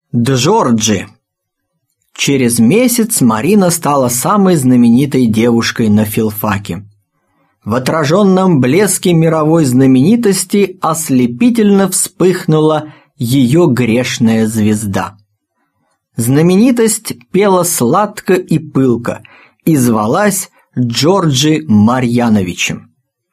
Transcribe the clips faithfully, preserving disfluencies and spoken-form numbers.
Джорджи. Через месяц Марина стала самой знаменитой девушкой на филфаке. В отраженном блеске мировой знаменитости ослепительно вспыхнула ее грешная звезда. Знаменитость пела сладко и пылко и звалась Джорджи Марьяновичем.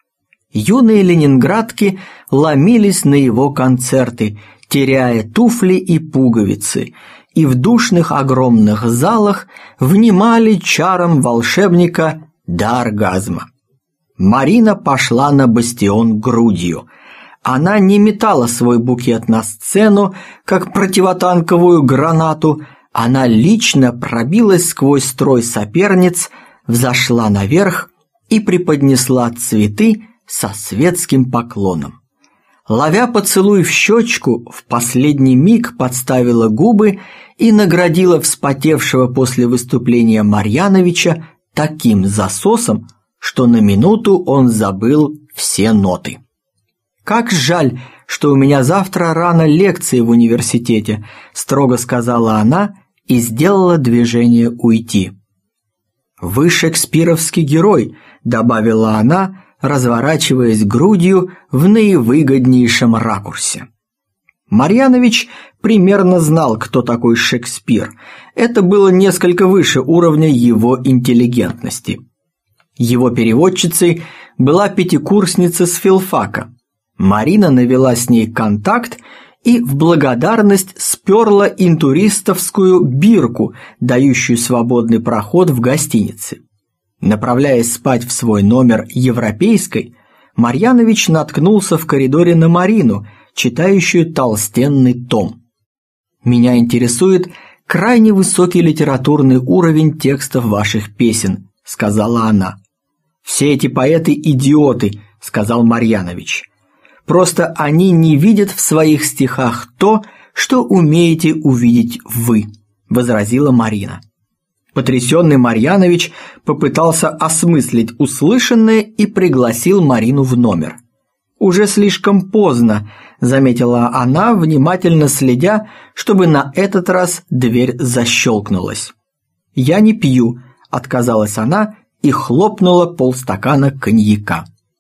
Юные ленинградки ломились на его концерты, теряя туфли и пуговицы, и в душных огромных залах внимали чарам волшебника до оргазма. Марина пошла на бастион грудью. Она не метала свой букет на сцену, как противотанковую гранату, она лично пробилась сквозь строй соперниц, взошла наверх и преподнесла цветы со светским поклоном. Ловя поцелуй в щечку, в последний миг подставила губы и наградила вспотевшего после выступления Марьяновича таким засосом, что на минуту он забыл все ноты. «Как жаль, что у меня завтра рано лекции в университете», – строго сказала она и сделала движение уйти. «Вы шекспировский герой», – добавила она, разворачиваясь грудью в наивыгоднейшем ракурсе. Марьянович примерно знал, кто такой Шекспир. Это было несколько выше уровня его интеллигентности. Его переводчицей была пятикурсница с филфака. Марина навела с ней контакт и в благодарность сперла интуристовскую бирку, дающую свободный проход в гостинице. Направляясь спать в свой номер европейской, Марьянович наткнулся в коридоре на Марину, читающую толстенный том. «Меня интересует крайне высокий литературный уровень текстов ваших песен», – сказала она. «Все эти поэты – идиоты», – сказал Марьянович. «Просто они не видят в своих стихах то, что умеете увидеть вы», – возразила Марина. Потрясенный Марьянович попытался осмыслить услышанное и пригласил Марину в номер. «Уже слишком поздно», – заметила она, внимательно следя, чтобы на этот раз дверь защелкнулась. «Я не пью», – отказалась она и хлопнула полстакана коньяка.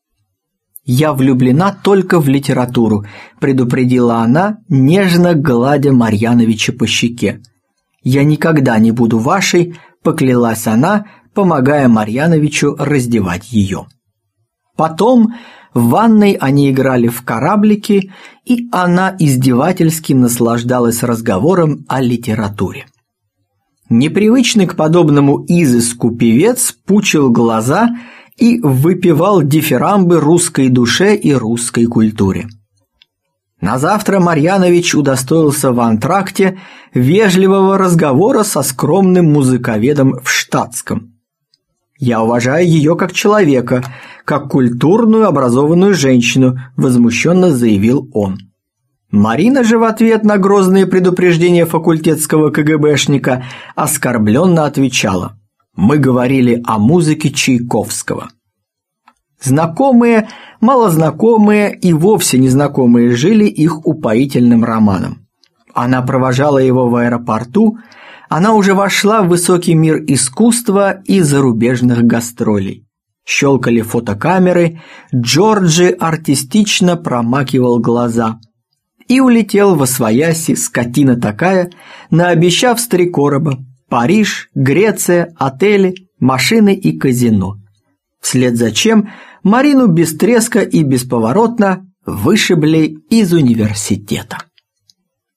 «Я влюблена только в литературу», – предупредила она, нежно гладя Марьяновича по щеке. «Я никогда не буду вашей», – поклялась она, помогая Марьяновичу раздевать ее. Потом в ванной они играли в кораблики, и она издевательски наслаждалась разговором о литературе. Непривычный к подобному изыску певец пучил глаза и выпевал дифирамбы русской душе и русской культуре. На завтра Марьянович удостоился в антракте вежливого разговора со скромным музыковедом в штатском. «Я уважаю ее как человека, как культурную образованную женщину», – возмущенно заявил он. Марина же в ответ на грозные предупреждения факультетского КГБшника оскорбленно отвечала: «Мы говорили о музыке Чайковского». Знакомые, малознакомые и вовсе незнакомые жили их упоительным романом. Она провожала его в аэропорту, она уже вошла в высокий мир искусства и зарубежных гастролей. Щелкали фотокамеры, Джорджи артистично промакивал глаза. И улетел восвояси, скотина такая, наобещав с три короба: Париж, Греция, отели, машины и казино. Вслед за чем Марину без треска и бесповоротно вышибли из университета.